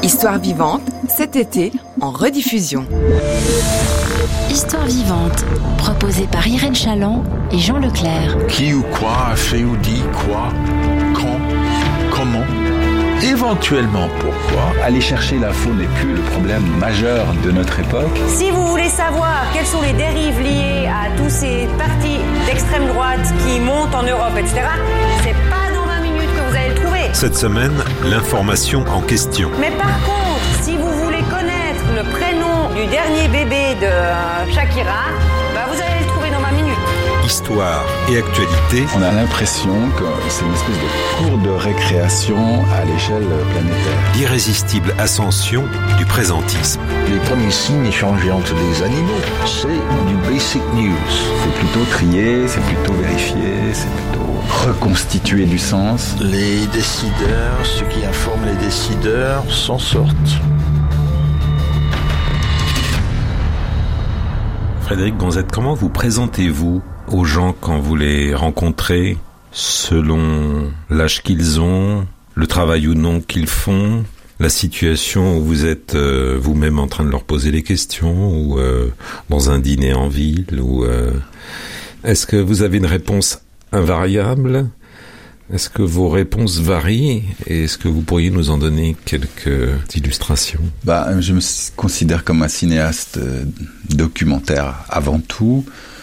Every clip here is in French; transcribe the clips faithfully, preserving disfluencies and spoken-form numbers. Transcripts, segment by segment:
Histoire vivante, cet été, en rediffusion. Histoire vivante, proposée par Irène Chaland et Jean Leclerc. Qui ou quoi a fait ou dit quoi, quand, comment, éventuellement pourquoi. Aller chercher l'info n'est plus le problème majeur de notre époque. Si vous voulez savoir quelles sont les dérives liées à tous ces partis d'extrême droite qui montent en Europe, et cetera, c'est pas dans vingt minutes que vous allez le trouver. Cette semaine, l'information en question. Mais par contre, si vous voulez connaître le prénom du dernier bébé de Shakira, bah vous allez le trouver dans vingt minutes. Histoire et actualité. On a l'impression que c'est une espèce de cours de récréation à l'échelle planétaire. L'irrésistible ascension du présentisme. Les premiers signes échangés entre des animaux, c'est du basic news. C'est plutôt trier, c'est plutôt vérifier, c'est plutôt reconstituer du sens. Les décideurs, ceux qui informent les décideurs, s'en sortent. Frédéric Gonzette, comment vous présentez-vous aux gens quand vous les rencontrez, selon l'âge qu'ils ont, le travail ou non qu'ils font, la situation où vous êtes euh, vous-même en train de leur poser les questions, ou euh, dans un dîner en ville, ou euh, est-ce que vous avez une réponse invariable ? Est-ce que vos réponses varient ? Et est-ce que vous pourriez nous en donner quelques illustrations ? Bah, je me considère comme un cinéaste documentaire avant tout,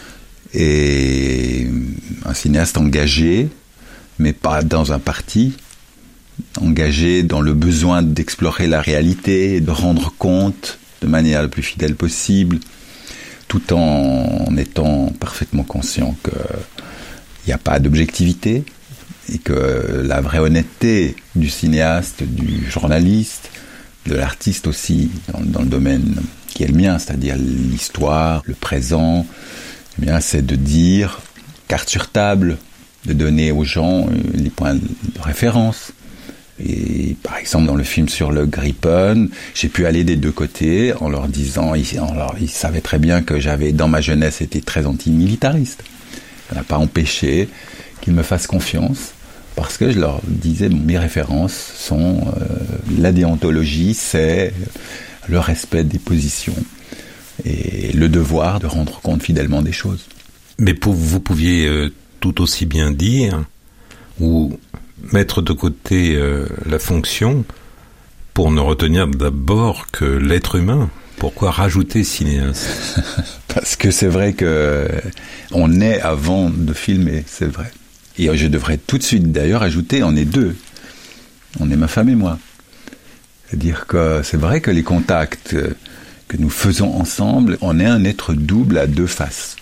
et un cinéaste engagé, mais pas dans un parti, engagé dans le besoin d'explorer la réalité, de rendre compte de manière la plus fidèle possible, tout en étant parfaitement conscient qu'il n'y a pas d'objectivité, et que la vraie honnêteté du cinéaste, du journaliste, de l'artiste aussi, dans, dans le domaine qui est le mien, c'est-à-dire l'histoire, le présent, eh bien, c'est de dire, carte sur table, de donner aux gens les points de référence. Et par exemple, dans le film sur le Gripen, j'ai pu aller des deux côtés en leur disant, ils, en leur, ils savaient très bien que j'avais, dans ma jeunesse, été très antimilitariste. Ça n'a pas empêché qu'ils me fassent confiance, parce que je leur disais, mes références sont euh, la déontologie, c'est le respect des positions et le devoir de rendre compte fidèlement des choses. Mais pour, vous pouviez euh, tout aussi bien dire, ou mettre de côté euh, la fonction, pour ne retenir d'abord que l'être humain. Pourquoi rajouter cinéaste ? Parce que c'est vrai que on naît avant de filmer, c'est vrai. Et je devrais tout de suite d'ailleurs ajouter, on est deux. On est ma femme et moi. C'est-à-dire que c'est vrai que les contacts que nous faisons ensemble, on est un être double à deux faces.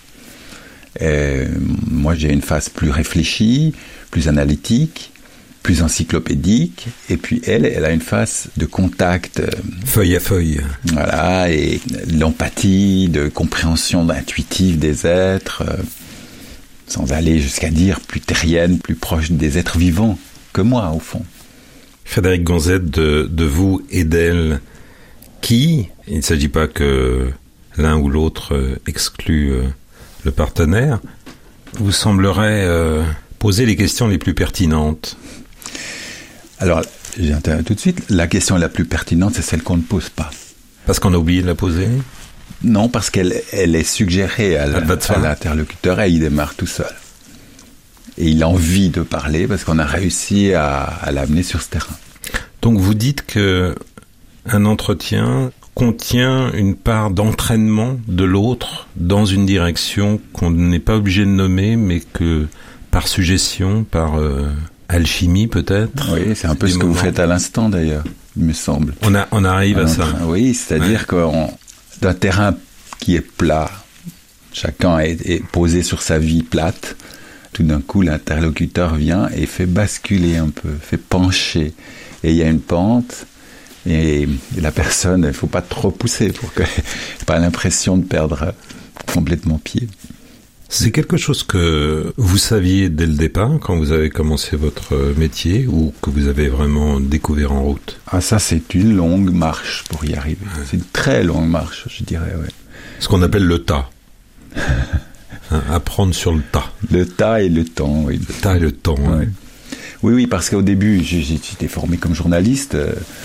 Et moi j'ai une face plus réfléchie, plus analytique, plus encyclopédique, et puis elle, elle a une face de contact. Feuille à feuille. Voilà, et l'empathie, de compréhension intuitive des êtres, sans aller jusqu'à dire plus terrienne, plus proche des êtres vivants que moi, au fond. Frédéric Gonzette, de, de vous et d'elle, qui, il ne s'agit pas que l'un ou l'autre exclut le partenaire, vous semblerait euh, poser les questions les plus pertinentes. Alors, j'interviens tout de suite. La question la plus pertinente, c'est celle qu'on ne pose pas. Parce qu'on a oublié de la poser ? Non, parce qu'elle elle est suggérée à, la, à l'interlocuteur et il démarre tout seul. Et il a envie de parler parce qu'on a réussi à, à l'amener sur ce terrain. Donc vous dites que un entretien contient une part d'entraînement de l'autre dans une direction qu'on n'est pas obligé de nommer, mais que par suggestion, par euh, alchimie peut-être. Oui, c'est un peu ce que moments. Vous faites à l'instant d'ailleurs, il me semble. On, a, on arrive on à ça. Train, oui, c'est-à-dire ouais. qu'on d'un terrain qui est plat, chacun est, est posé sur sa vie plate, tout d'un coup l'interlocuteur vient et fait basculer un peu, fait pencher, et il y a une pente, et, et la personne, il ne faut pas trop pousser pour qu'elle n'ait pas l'impression de perdre complètement pied. C'est quelque chose que vous saviez dès le départ, quand vous avez commencé votre métier, ou que vous avez vraiment découvert en route ? Ah, ça, c'est une longue marche pour y arriver. Ouais. C'est une très longue marche, je dirais, ouais. Ce qu'on appelle le tas. Hein, apprendre sur le tas. Le tas et le temps, oui. Le tas et le temps, ouais. Ouais. Oui, oui, parce qu'au début, j'étais formé comme journaliste.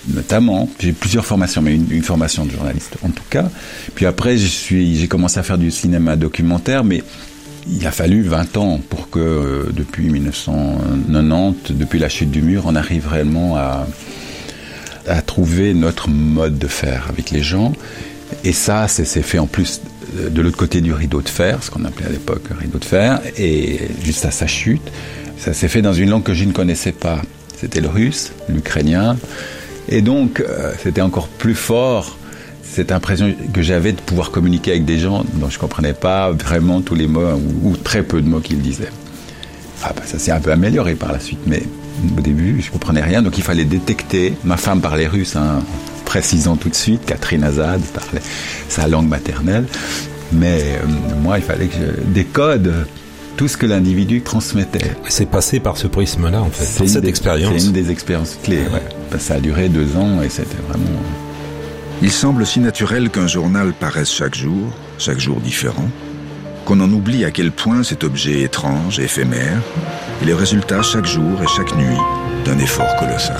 notamment. J'ai plusieurs formations, mais une, une formation de journaliste en tout cas. Puis après, je suis, j'ai commencé à faire du cinéma documentaire, mais il a fallu vingt ans pour que, euh, depuis dix-neuf cent quatre-vingt-dix, depuis la chute du mur, on arrive réellement à, à trouver notre mode de faire avec les gens. Et ça, c'est, c'est fait en plus de l'autre côté du rideau de fer, ce qu'on appelait à l'époque le rideau de fer, et juste à sa chute. Ça s'est fait dans une langue que je ne connaissais pas. C'était le russe, l'ukrainien. Et donc, euh, c'était encore plus fort, cette impression que j'avais de pouvoir communiquer avec des gens dont je ne comprenais pas vraiment tous les mots, ou, ou très peu de mots qu'ils disaient. Ah, bah, ça s'est un peu amélioré par la suite, mais au début, je ne comprenais rien, donc il fallait détecter. Ma femme parlait russe, hein, précisons tout de suite, Catherine Azad parlait sa langue maternelle, mais euh, moi, il fallait que je décode tout ce que l'individu transmettait. C'est passé par ce prisme-là, en fait, c'est par cette des, expérience. C'est une des expériences clés, ouais. Ça a duré deux ans et c'était vraiment... Il semble si naturel qu'un journal paraisse chaque jour, chaque jour différent, qu'on en oublie à quel point cet objet étrange, éphémère, est le résultat chaque jour et chaque nuit d'un effort colossal.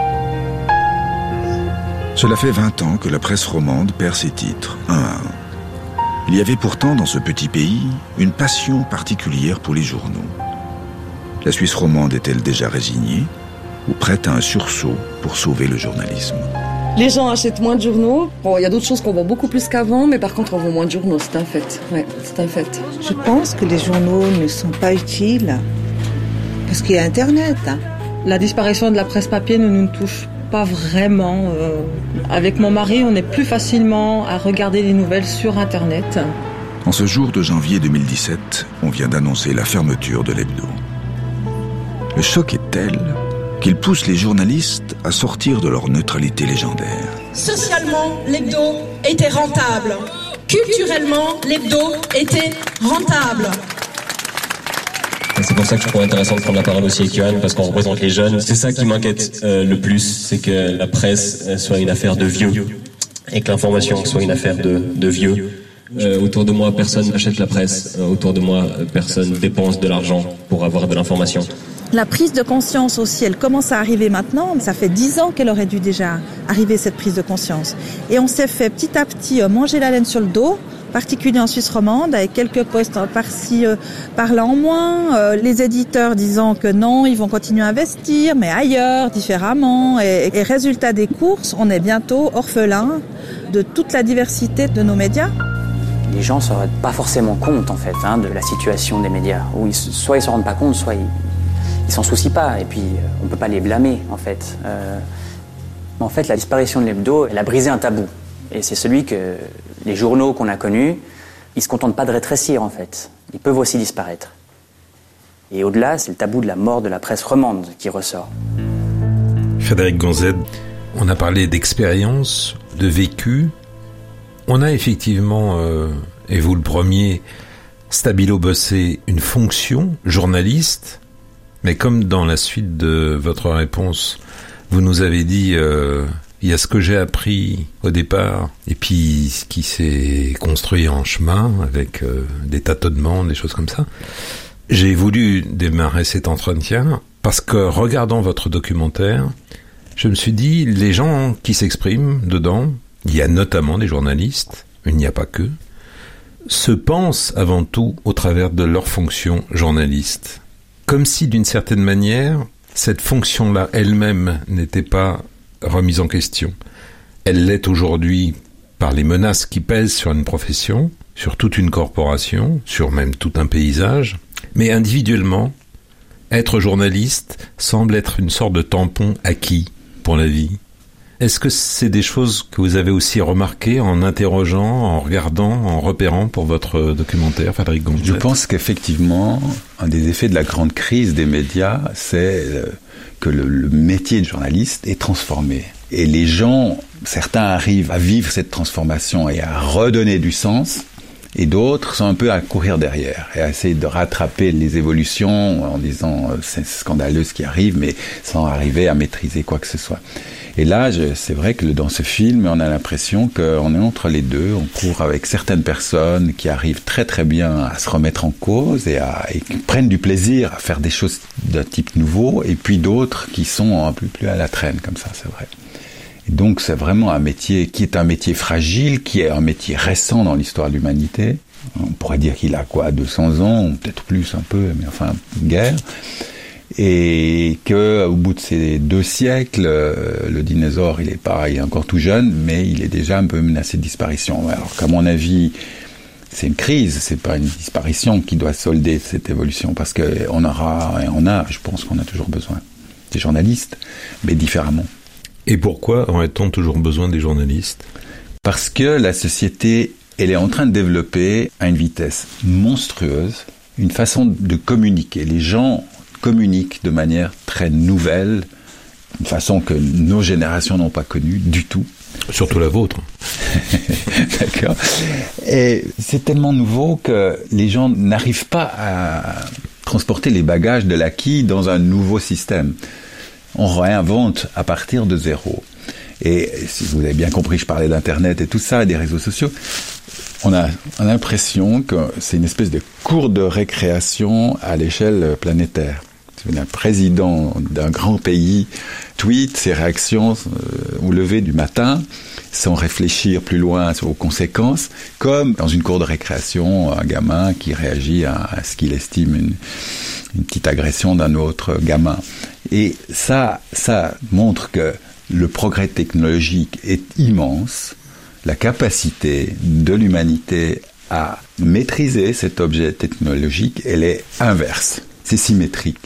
Cela fait vingt ans que la presse romande perd ses titres, un à un. Il y avait pourtant dans ce petit pays une passion particulière pour les journaux. La Suisse romande est-elle déjà résignée ou prête à un sursaut pour sauver le journalisme ? Les gens achètent moins de journaux. Bon, il y a d'autres choses qu'on vend beaucoup plus qu'avant, mais par contre, on vend moins de journaux, c'est un fait. Ouais, c'est un fait. Je pense que les journaux ne sont pas utiles parce qu'il y a Internet. Hein. La disparition de la presse papier ne nous touche pas vraiment. Euh, avec mon mari, on est plus facilement à regarder les nouvelles sur Internet. En ce jour de janvier deux mille dix-sept, on vient d'annoncer la fermeture de l'hebdo. Le choc est tel qu'il pousse les journalistes à sortir de leur neutralité légendaire. Socialement, l'hebdo était rentable. Culturellement, l'hebdo était rentable. C'est pour ça que je trouve intéressant de prendre la parole aussi avec Johan, parce qu'on représente les jeunes. C'est ça qui m'inquiète euh, le plus, c'est que la presse soit une affaire de vieux, et que l'information soit une affaire de, de vieux. Euh, autour de moi, personne n'achète la presse. Euh, autour de moi, personne dépense de l'argent pour avoir de l'information. La prise de conscience aussi, elle commence à arriver maintenant. Ça fait dix ans qu'elle aurait dû déjà arriver, cette prise de conscience. Et on s'est fait petit à petit manger la laine sur le dos, particulier en Suisse romande, avec quelques postes par-ci, euh, par-là en moins. Euh, les éditeurs disant que non, ils vont continuer à investir, mais ailleurs, différemment. Et, et résultat des courses, on est bientôt orphelins de toute la diversité de nos médias. Les gens ne se rendent pas forcément compte, en fait, hein, de la situation des médias. Où ils, soit ils ne se rendent pas compte, soit ils... Ils s'en soucient pas, et puis on ne peut pas les blâmer, en fait. Euh, en fait, la disparition de l'hebdo, elle a brisé un tabou. Et c'est celui que les journaux qu'on a connus, ils ne se contentent pas de rétrécir, en fait. Ils peuvent aussi disparaître. Et au-delà, c'est le tabou de la mort de la presse romande qui ressort. Frédéric Gonzed, on a parlé d'expérience, de vécu. On a effectivement, euh, et vous le premier, stabilo-bossé une fonction, journaliste. Mais comme dans la suite de votre réponse, vous nous avez dit, euh, il y a ce que j'ai appris au départ, et puis ce qui s'est construit en chemin, avec euh, des tâtonnements, des choses comme ça. J'ai voulu démarrer cet entretien, parce que, regardant votre documentaire, je me suis dit, les gens qui s'expriment dedans, il y a notamment des journalistes, il n'y a pas que, se pensent avant tout au travers de leur fonction journaliste. Comme si, d'une certaine manière, cette fonction-là elle-même n'était pas remise en question. Elle l'est aujourd'hui par les menaces qui pèsent sur une profession, sur toute une corporation, sur même tout un paysage. Mais individuellement, être journaliste semble être une sorte de tampon acquis pour la vie. Est-ce que c'est des choses que vous avez aussi remarquées en interrogeant, en regardant, en repérant pour votre documentaire, Frédéric Gonzed ? Je pense qu'effectivement, un des effets de la grande crise des médias, c'est que le, le métier de journaliste est transformé. Et les gens, certains arrivent à vivre cette transformation et à redonner du sens, et d'autres sont un peu à courir derrière et à essayer de rattraper les évolutions en disant « c'est scandaleux ce qui arrive », mais sans arriver à maîtriser quoi que ce soit. Et là, je, c'est vrai que dans ce film, on a l'impression qu'on est entre les deux. On court avec certaines personnes qui arrivent très très bien à se remettre en cause et, à, et qui prennent du plaisir à faire des choses d'un type nouveau, et puis d'autres qui sont un peu plus à la traîne, comme ça, c'est vrai. Et donc c'est vraiment un métier qui est un métier fragile, qui est un métier récent dans l'histoire de l'humanité. On pourrait dire qu'il a quoi, deux cents ans, peut-être plus un peu, mais enfin, guerre. Et qu'au bout de ces deux siècles, euh, le dinosaure, il est pas, il est encore tout jeune, mais il est déjà un peu menacé de disparition. Alors qu'à mon avis, c'est une crise, c'est pas une disparition qui doit solder cette évolution, parce qu'on aura, et on a, je pense qu'on a toujours besoin des journalistes, mais différemment. Et pourquoi aurait-on toujours besoin des journalistes ? Parce que la société, elle est en train de développer à une vitesse monstrueuse une façon de communiquer. Les gens communiquent de manière très nouvelle, une façon que nos générations n'ont pas connue du tout. Surtout la vôtre. D'accord. Et c'est tellement nouveau que les gens n'arrivent pas à transporter les bagages de l'acquis dans un nouveau système. On réinvente à partir de zéro. Et si vous avez bien compris, je parlais d'Internet et tout ça, et des réseaux sociaux. On a, on a l'impression que c'est une espèce de cours de récréation à l'échelle planétaire. Un président d'un grand pays tweet ses réactions euh, au lever du matin, sans réfléchir plus loin aux conséquences, comme dans une cour de récréation, un gamin qui réagit à, à ce qu'il estime une, une petite agression d'un autre gamin. Et ça, ça montre que le progrès technologique est immense, la capacité de l'humanité à maîtriser cet objet technologique, elle est inverse, c'est symétrique.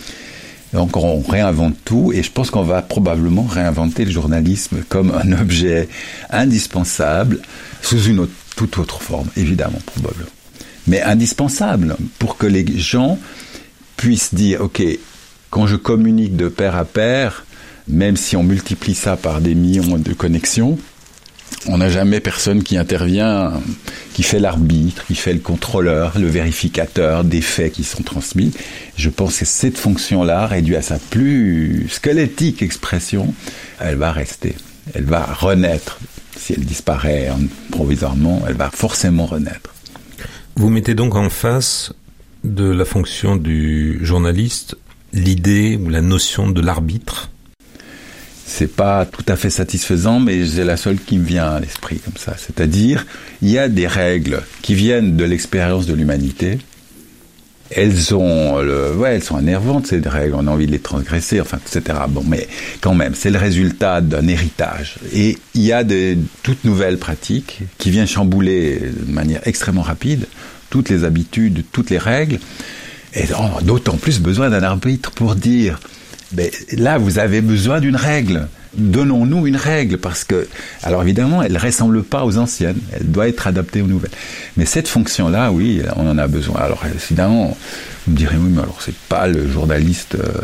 Donc on réinvente tout, et je pense qu'on va probablement réinventer le journalisme comme un objet indispensable, sous une autre, toute autre forme, évidemment, probablement. Mais indispensable pour que les gens puissent dire, ok, quand je communique de pair à pair, même si on multiplie ça par des millions de connexions, on n'a jamais personne qui intervient, qui fait l'arbitre, qui fait le contrôleur, le vérificateur des faits qui sont transmis. Je pense que cette fonction-là, réduite à sa plus squelettique expression, elle va rester. Elle va renaître. Si elle disparaît provisoirement, elle va forcément renaître. Vous mettez donc en face de la fonction du journaliste l'idée ou la notion de l'arbitre ? C'est pas tout à fait satisfaisant, mais c'est la seule qui me vient à l'esprit comme ça. C'est-à-dire, il y a des règles qui viennent de l'expérience de l'humanité. Elles ont, le, ouais, elles sont énervantes, ces règles. On a envie de les transgresser, enfin, et cetera. Bon, mais quand même, c'est le résultat d'un héritage. Et il y a de toutes nouvelles pratiques qui viennent chambouler de manière extrêmement rapide toutes les habitudes, toutes les règles. Et on a d'autant plus besoin d'un arbitre pour dire. Mais là, vous avez besoin d'une règle. Donnons-nous une règle, parce que, alors évidemment, elle ne ressemble pas aux anciennes. Elle doit être adaptée aux nouvelles. Mais cette fonction-là, oui, on en a besoin. Alors évidemment, vous me direz, oui, mais alors c'est pas le journaliste euh,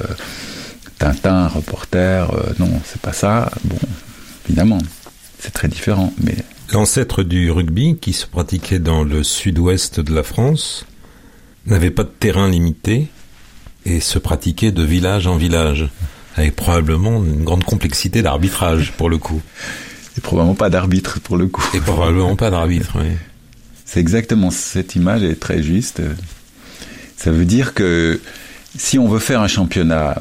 Tintin, reporter, euh, non, c'est pas ça. Bon, évidemment, c'est très différent. Mais l'ancêtre du rugby, qui se pratiquait dans le sud-ouest de la France, n'avait pas de terrain limité et se pratiquait de village en village, avec probablement une grande complexité d'arbitrage, pour le coup. Et probablement pas d'arbitre, pour le coup. Et probablement pas d'arbitre, oui. C'est exactement, cette image est très juste. Ça veut dire que si on veut faire un championnat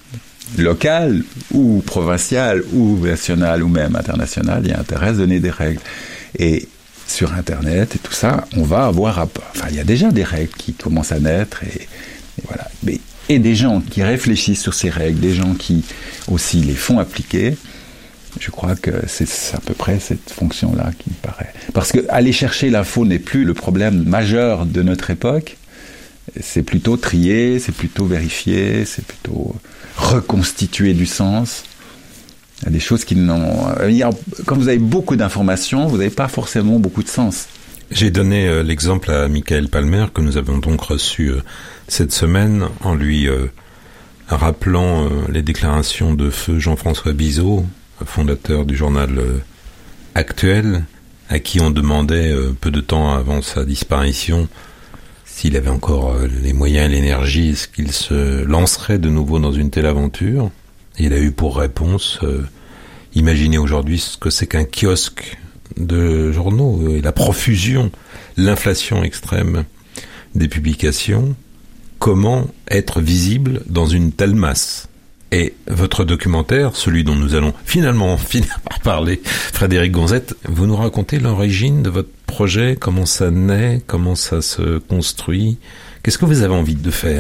local, ou provincial, ou national, ou même international, il y a intérêt à donner des règles. Et sur Internet et tout ça, on va avoir... À... Enfin, il y a déjà des règles qui commencent à naître, et, et voilà. Mais, et des gens qui réfléchissent sur ces règles, des gens qui aussi les font appliquer. Je crois que c'est à peu près cette fonction-là qui me paraît. Parce que aller chercher l'info n'est plus le problème majeur de notre époque. C'est plutôt trier, c'est plutôt vérifier, c'est plutôt reconstituer du sens. Il y a des choses qui n'ont... Quand vous avez beaucoup d'informations, vous n'avez pas forcément beaucoup de sens. J'ai donné euh, l'exemple à Michael Palmer, que nous avons donc reçu euh, cette semaine, en lui euh, rappelant euh, les déclarations de feu Jean-François Bizot, fondateur du journal euh, Actuel, à qui on demandait euh, peu de temps avant sa disparition s'il avait encore euh, les moyens et l'énergie, est-ce qu'il se lancerait de nouveau dans une telle aventure. Et il a eu pour réponse euh, imaginez aujourd'hui ce que c'est qu'un kiosque de journaux, et la profusion, l'inflation extrême des publications. Comment être visible dans une telle masse? Et votre documentaire, celui dont nous allons finalement finir par parler, Frédéric Gonzette, vous nous racontez l'origine de votre projet, comment ça naît, comment ça se construit, qu'est-ce que vous avez envie de faire ?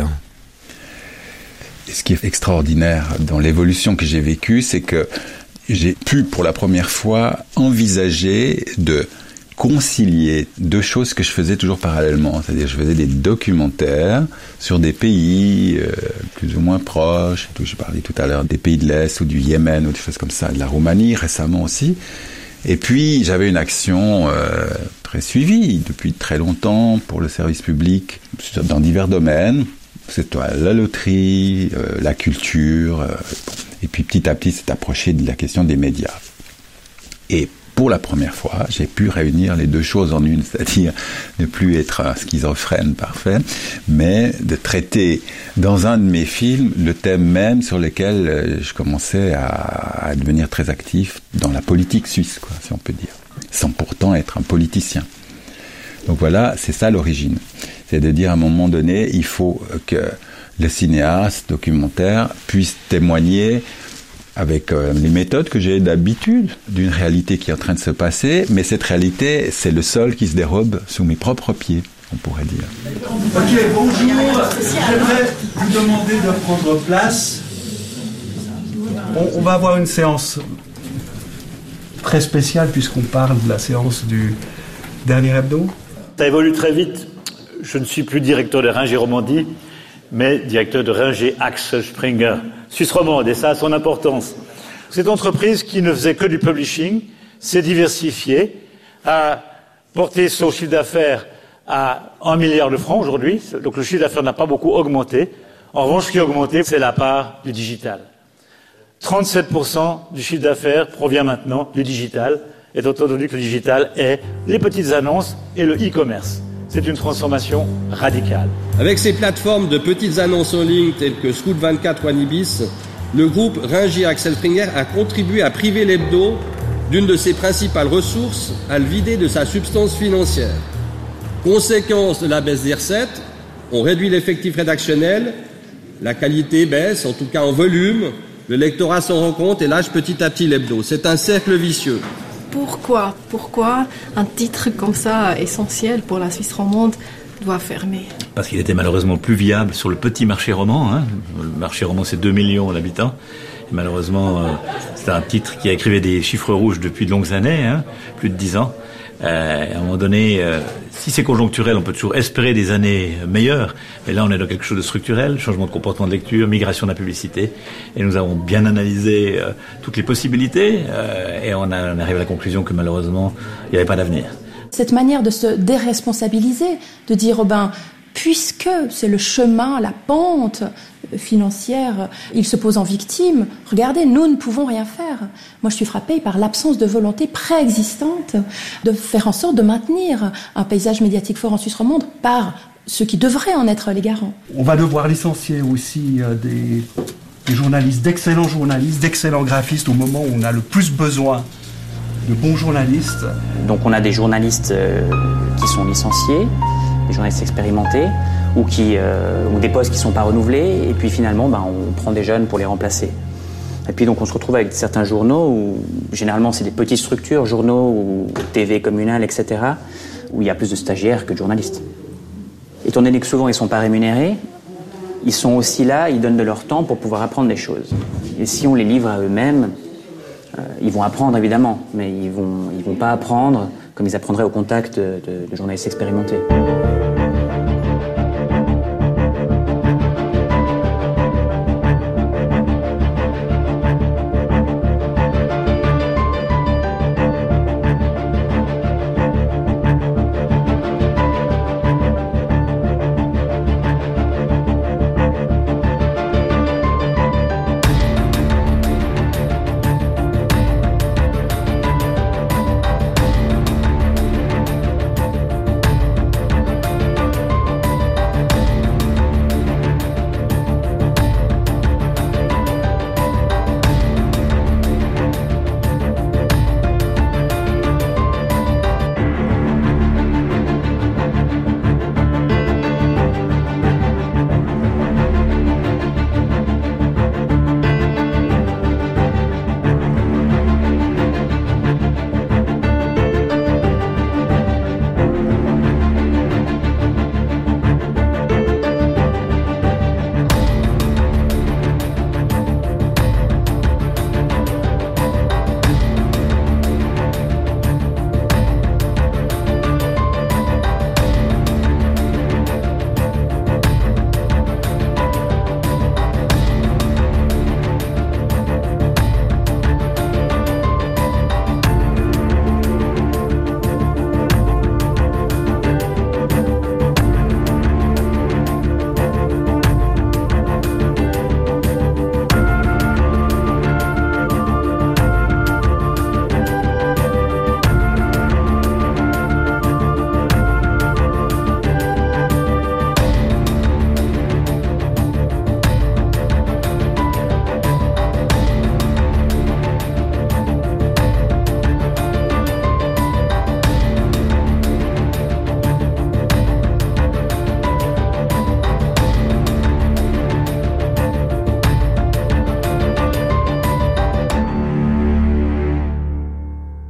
Et ce qui est extraordinaire dans l'évolution que j'ai vécue, c'est que j'ai pu pour la première fois envisager de concilier deux choses que je faisais toujours parallèlement. C'est-à-dire je faisais des documentaires sur des pays euh, plus ou moins proches. Je parlais tout à l'heure des pays de l'Est ou du Yémen ou des choses comme ça, de la Roumanie récemment aussi. Et puis j'avais une action euh, très suivie depuis très longtemps pour le service public dans divers domaines. C'est la loterie, euh, la culture. Euh, bon. Et puis petit à petit c'est approché de la question des médias. Et pour la première fois, j'ai pu réunir les deux choses en une, c'est-à-dire ne plus être un schizophrène parfait, mais de traiter dans un de mes films le thème même sur lequel je commençais à, à devenir très actif dans la politique suisse, quoi, si on peut dire, sans pourtant être un politicien. Donc voilà, c'est ça l'origine. C'est de dire à un moment donné, il faut que le cinéaste documentaire puisse témoigner avec euh, les méthodes que j'ai d'habitude d'une réalité qui est en train de se passer, mais cette réalité, c'est le sol qui se dérobe sous mes propres pieds, on pourrait dire. Ok, bonjour, j'aimerais vous demander de prendre place. On, on va avoir une séance très spéciale puisqu'on parle de la séance du dernier hebdo. Ça évolue très vite. Je ne suis plus directeur de Ringier Romandie, mais directeur de Ringier Axel Springer Suisse romande, et ça a son importance. Cette entreprise qui ne faisait que du publishing s'est diversifiée, a porté son chiffre d'affaires à un milliard de francs aujourd'hui, donc le chiffre d'affaires n'a pas beaucoup augmenté. En revanche, ce qui a augmenté, c'est la part du digital. trente-sept pour cent du chiffre d'affaires provient maintenant du digital, étant entendu que le digital est les petites annonces et le e-commerce. C'est une transformation radicale. Avec ses plateformes de petites annonces en ligne telles que Scoot vingt-quatre ou Anibis, le groupe Ringier Axel Springer a contribué à priver l'hebdo d'une de ses principales ressources, à le vider de sa substance financière. Conséquence de la baisse des recettes, on réduit l'effectif rédactionnel, la qualité baisse, en tout cas en volume, le lectorat s'en rend compte et lâche petit à petit l'hebdo. C'est un cercle vicieux. Pourquoi, pourquoi un titre comme ça, essentiel pour la Suisse romande, doit fermer ? Parce qu'il était malheureusement plus viable sur le petit marché roman. Hein. Le marché roman, c'est deux millions d'habitants. Et malheureusement, euh, c'est un titre qui a écrivé des chiffres rouges depuis de longues années, hein, plus de dix ans. Euh, à un moment donné, euh, si c'est conjoncturel, on peut toujours espérer des années meilleures. Mais là, on est dans quelque chose de structurel, changement de comportement de lecture, migration de la publicité. Et nous avons bien analysé euh, toutes les possibilités. Euh, et on, a, on arrive à la conclusion que malheureusement, il n'y avait pas d'avenir. Cette manière de se déresponsabiliser, de dire, oh ben, puisque c'est le chemin, la pente financière, il se pose en victime, regardez, nous ne pouvons rien faire. Moi, je suis frappée par l'absence de volonté préexistante de faire en sorte de maintenir un paysage médiatique fort en Suisse romande par ceux qui devraient en être les garants. On va devoir licencier aussi euh, des, des journalistes, d'excellents journalistes, d'excellents graphistes au moment où on a le plus besoin de bons journalistes. Donc on a des journalistes euh, qui sont licenciés, des journalistes expérimentés, ou, qui, euh, ou des postes qui ne sont pas renouvelés, et puis finalement ben, on prend des jeunes pour les remplacer. Et puis donc on se retrouve avec certains journaux, où généralement c'est des petites structures, journaux ou T V communale, et cetera, où il y a plus de stagiaires que de journalistes. Étant donné que souvent ils ne sont pas rémunérés, ils sont aussi là, ils donnent de leur temps pour pouvoir apprendre des choses. Et si on les livre à eux-mêmes, euh, ils vont apprendre évidemment, mais ils ne vont, ils vont pas apprendre comme ils apprendraient au contact de, de, de journalistes expérimentés.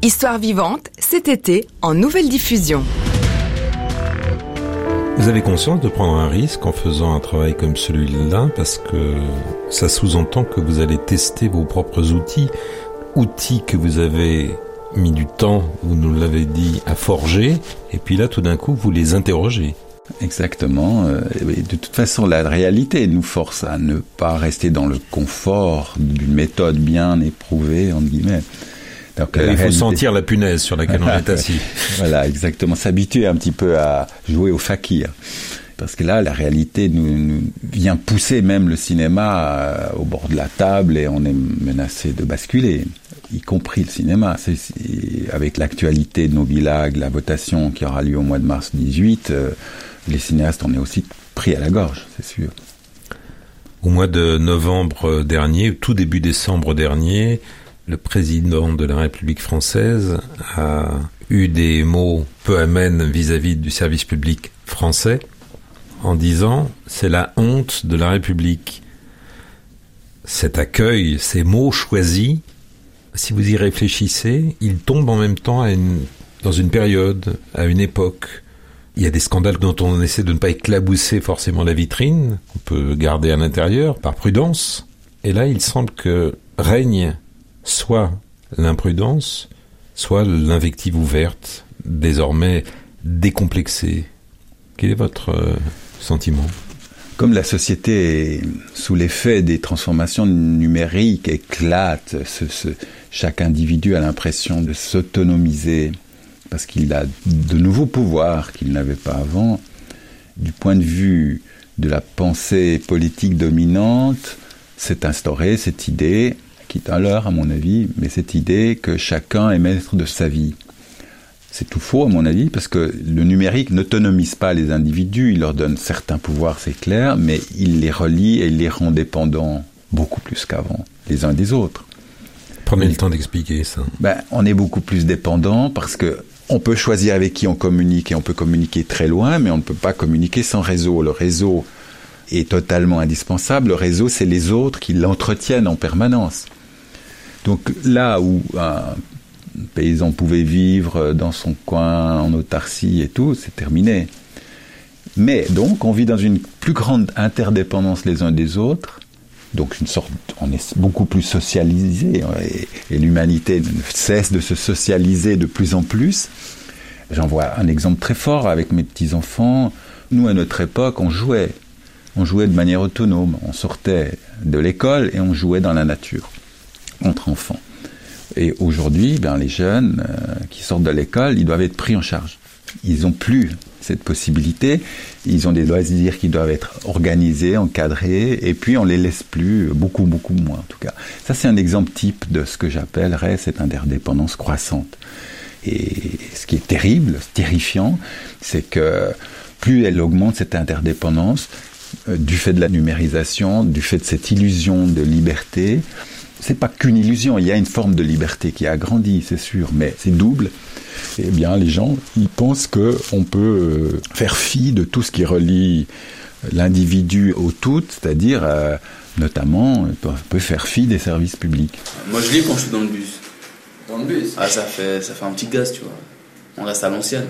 Histoire vivante, cet été, en nouvelle diffusion. Vous avez conscience de prendre un risque en faisant un travail comme celui-là, parce que ça sous-entend que vous allez tester vos propres outils, outils que vous avez mis du temps, vous nous l'avez dit, à forger, et puis là, tout d'un coup, vous les interrogez. Exactement. De toute façon, la réalité nous force à ne pas rester dans le confort d'une méthode bien éprouvée, entre guillemets. Donc, il faut réalité... sentir la punaise sur laquelle on est assis. Voilà, exactement. S'habituer un petit peu à jouer au fakir. Parce que là, la réalité nous, nous vient pousser même le cinéma au bord de la table et on est menacé de basculer, y compris le cinéma. C'est, c'est, avec l'actualité de Nobilag, la votation qui aura lieu au mois de mars dix-huit, euh, les cinéastes, on est aussi pris à la gorge, c'est sûr. Au mois de novembre dernier, tout début décembre dernier, le président de la République française a eu des mots peu amènes vis-à-vis du service public français en disant « c'est la honte de la République ». Cet accueil, ces mots choisis, si vous y réfléchissez, ils tombent en même temps à une, dans une période, à une époque. Il y a des scandales dont on essaie de ne pas éclabousser forcément la vitrine, qu'on peut garder à l'intérieur par prudence. Et là, il semble que règne soit l'imprudence, soit l'invective ouverte, désormais décomplexée. Quel est votre euh, sentiment ? Comme la société, sous l'effet des transformations numériques, éclate, ce, ce, chaque individu a l'impression de s'autonomiser parce qu'il a de nouveaux pouvoirs qu'il n'avait pas avant. Du point de vue de la pensée politique dominante, s'est instaurée cette idée, qui est un leurre à mon avis, mais cette idée que chacun est maître de sa vie. C'est tout faux à mon avis, parce que le numérique n'autonomise pas les individus, il leur donne certains pouvoirs, c'est clair, mais il les relie et il les rend dépendants beaucoup plus qu'avant, les uns des autres. Prenez le temps d'expliquer ça. Ben, on est beaucoup plus dépendants parce que on peut choisir avec qui on communique et on peut communiquer très loin, mais on ne peut pas communiquer sans réseau. Le réseau est totalement indispensable. Le réseau, c'est les autres qui l'entretiennent en permanence. Donc là où un paysan pouvait vivre dans son coin en autarcie et tout, c'est terminé. Mais donc on vit dans une plus grande interdépendance les uns des autres, donc une sorte, on est beaucoup plus socialisé et, et l'humanité ne cesse de se socialiser de plus en plus. J'en vois un exemple très fort avec mes petits-enfants. Nous, à notre époque, on jouait. On jouait de manière autonome. On sortait de l'école et on jouait dans la nature, entre enfants. Et aujourd'hui, ben, les jeunes euh, qui sortent de l'école, ils doivent être pris en charge. Ils n'ont plus cette possibilité. Ils ont des loisirs qui doivent être organisés, encadrés, et puis on les laisse plus, beaucoup, beaucoup moins en tout cas. Ça, c'est un exemple type de ce que j'appellerais cette interdépendance croissante. Et ce qui est terrible, terrifiant, c'est que plus elle augmente cette interdépendance, euh, du fait de la numérisation, du fait de cette illusion de liberté, c'est pas qu'une illusion, il y a une forme de liberté qui a grandi, c'est sûr, mais c'est double. Eh bien, les gens, ils pensent qu'on peut faire fi de tout ce qui relie l'individu au tout, c'est-à-dire, euh, notamment, on peut faire fi des services publics. Moi, je lis quand je suis dans le bus. Dans le bus ? Ah, ça fait, ça fait un petit gaz, tu vois. On reste à l'ancienne.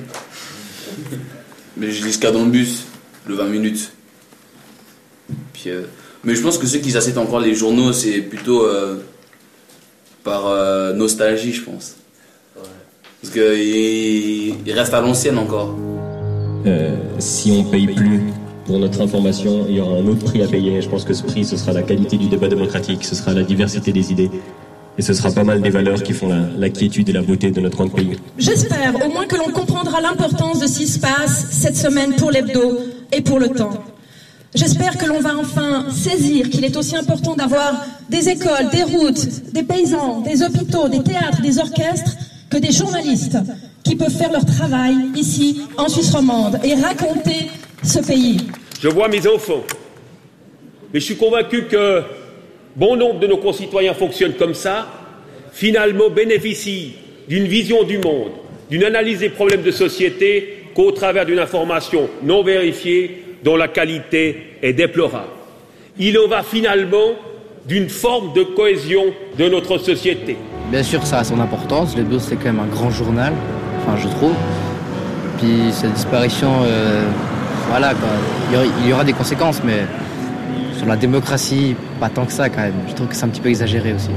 Mais je lis jusqu'à dans le bus, le vingt minutes. Puis... Euh, Mais je pense que ceux qui achètent encore les journaux, c'est plutôt euh, par euh, nostalgie, je pense. Ouais. Parce qu'ils ils restent à l'ancienne encore. Euh, si on ne paye plus pour notre information, il y aura un autre prix à payer. Je pense que ce prix, ce sera la qualité du débat démocratique, ce sera la diversité des idées. Et ce sera pas mal des valeurs qui font la, la quiétude et la beauté de notre grand pays. J'espère au moins que l'on comprendra l'importance de ce qui se passe cette semaine pour l'hebdo et pour le temps. J'espère que l'on va enfin saisir qu'il est aussi important d'avoir des écoles, des routes, des paysans, des hôpitaux, des théâtres, des orchestres, que des journalistes qui peuvent faire leur travail ici, en Suisse romande, et raconter ce pays. Je vois mes enfants, mais je suis convaincu que bon nombre de nos concitoyens fonctionnent comme ça, finalement bénéficient d'une vision du monde, d'une analyse des problèmes de société qu'au travers d'une information non vérifiée dont la qualité est déplorable. Il en va finalement d'une forme de cohésion de notre société. Bien sûr, ça a son importance. L'hebdo, c'est quand même un grand journal, enfin, je trouve. Puis sa disparition, euh, voilà, quoi. Il, y aura, il y aura des conséquences, mais sur la démocratie, pas tant que ça quand même. Je trouve que c'est un petit peu exagéré aussi.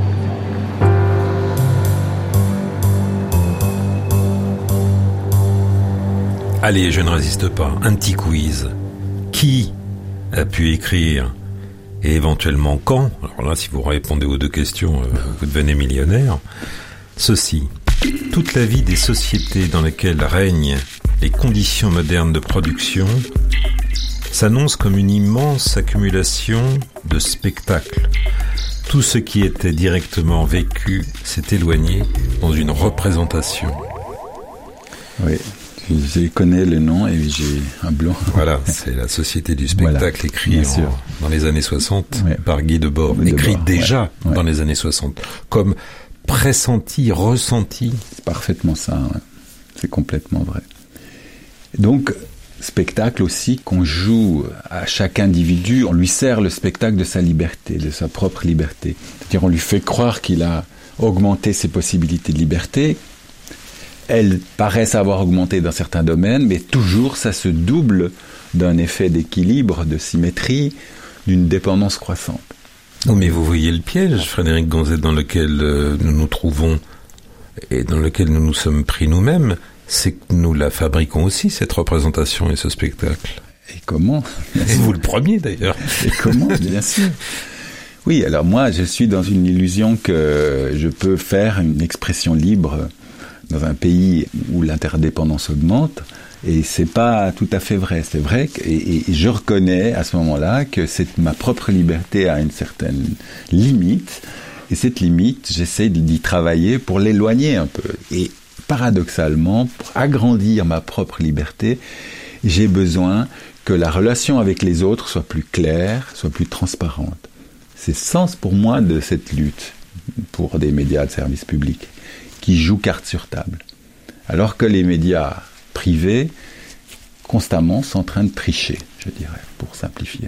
Allez, je ne résiste pas. Un petit quiz. Qui a pu écrire et éventuellement quand, alors là, si vous répondez aux deux questions, euh, vous devenez millionnaire, ceci. Toute la vie des sociétés dans lesquelles règnent les conditions modernes de production s'annonce comme une immense accumulation de spectacles. Tout ce qui était directement vécu s'est éloigné dans une représentation. Oui, je connais le nom et j'ai un blanc. Voilà, c'est la Société du spectacle, voilà, écrit en, dans les années soixante, ouais, par Guy Debord, Debord écrit déjà ouais, ouais. dans les années soixante, comme pressenti, ressenti. C'est parfaitement ça, ouais. C'est complètement vrai. Donc, spectacle aussi qu'on joue à chaque individu, on lui sert le spectacle de sa liberté, de sa propre liberté. C'est-à-dire on lui fait croire qu'il a augmenté ses possibilités de liberté. Elles paraissent avoir augmenté dans certains domaines, mais toujours ça se double d'un effet d'équilibre, de symétrie, d'une dépendance croissante. Non, mais vous voyez le piège, Frédéric Gonzette, dans lequel euh, nous nous trouvons et dans lequel nous nous sommes pris nous-mêmes, c'est que nous la fabriquons aussi, cette représentation et ce spectacle. Et comment ? Et vous le premier, d'ailleurs. Et comment ? Bien sûr. Oui, alors moi, je suis dans une illusion que je peux faire une expression libre dans un pays où l'interdépendance augmente, et c'est pas tout à fait vrai. C'est vrai que, et, et je reconnais à ce moment-là que c'est ma propre liberté à une certaine limite, et cette limite, j'essaie d'y travailler pour l'éloigner un peu. Et paradoxalement, pour agrandir ma propre liberté, j'ai besoin que la relation avec les autres soit plus claire, soit plus transparente. C'est le sens pour moi de cette lutte pour des médias de service public qui jouent carte sur table. Alors que les médias privés, constamment, sont en train de tricher, je dirais, pour simplifier.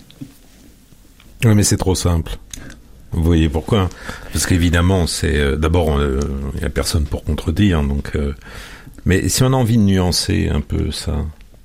Oui, mais c'est trop simple. Vous voyez pourquoi ? Parce qu'évidemment, c'est euh, d'abord, il euh, n'y a personne pour contredire. Donc, euh, mais si on a envie de nuancer un peu ça,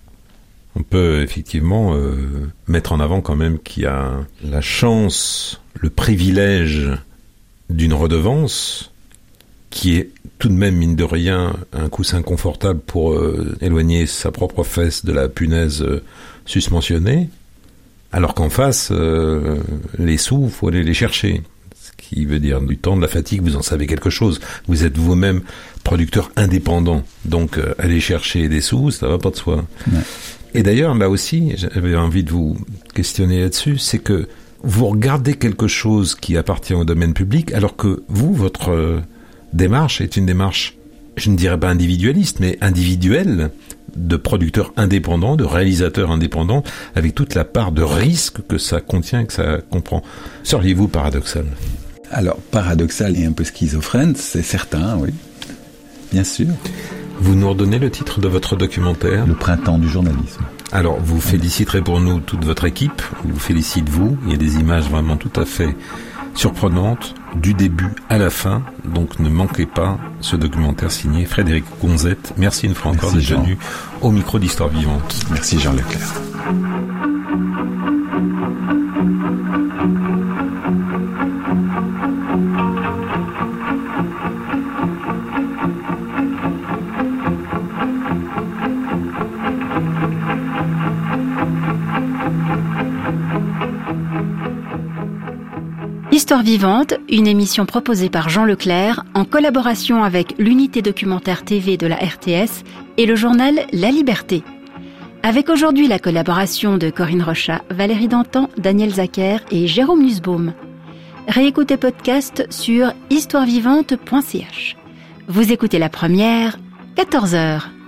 on peut effectivement euh, mettre en avant quand même qu'il y a la chance, le privilège d'une redevance qui est tout de même, mine de rien, un coussin confortable pour euh, éloigner sa propre fesse de la punaise euh, susmentionnée, alors qu'en face, euh, les sous, il faut aller les chercher. Ce qui veut dire du temps, de la fatigue, vous en savez quelque chose. Vous êtes vous-même producteur indépendant, donc euh, aller chercher des sous, ça va pas de soi. Ouais. Et d'ailleurs, là aussi, j'avais envie de vous questionner là-dessus, c'est que vous regardez quelque chose qui appartient au domaine public, alors que vous, votre... Euh, démarche est une démarche, je ne dirais pas individualiste, mais individuelle, de producteurs indépendants, de réalisateurs indépendants, avec toute la part de risque que ça contient, que ça comprend. Seriez-vous paradoxal ? Alors, paradoxal et un peu schizophrène, c'est certain, oui. Bien sûr. Vous nous redonnez le titre de votre documentaire ? Le printemps du journalisme. Alors, vous féliciterez pour nous toute votre équipe, vous félicite vous, il y a des images vraiment tout à fait surprenante, du début à la fin, donc ne manquez pas ce documentaire signé Frédéric Gonzette. Merci une fois encore d'être venu au micro d'Histoire Vivante. Merci Jean Leclerc. Histoire vivante, une émission proposée par Jean Leclerc en collaboration avec l'unité documentaire T V de la R T S et le journal La Liberté. Avec aujourd'hui la collaboration de Corinne Rochat, Valérie Dantan, Daniel Zacher et Jérôme Nussbaum. Réécoutez podcast sur histoire vivante point c h. Vous écoutez la première, quatorze heures.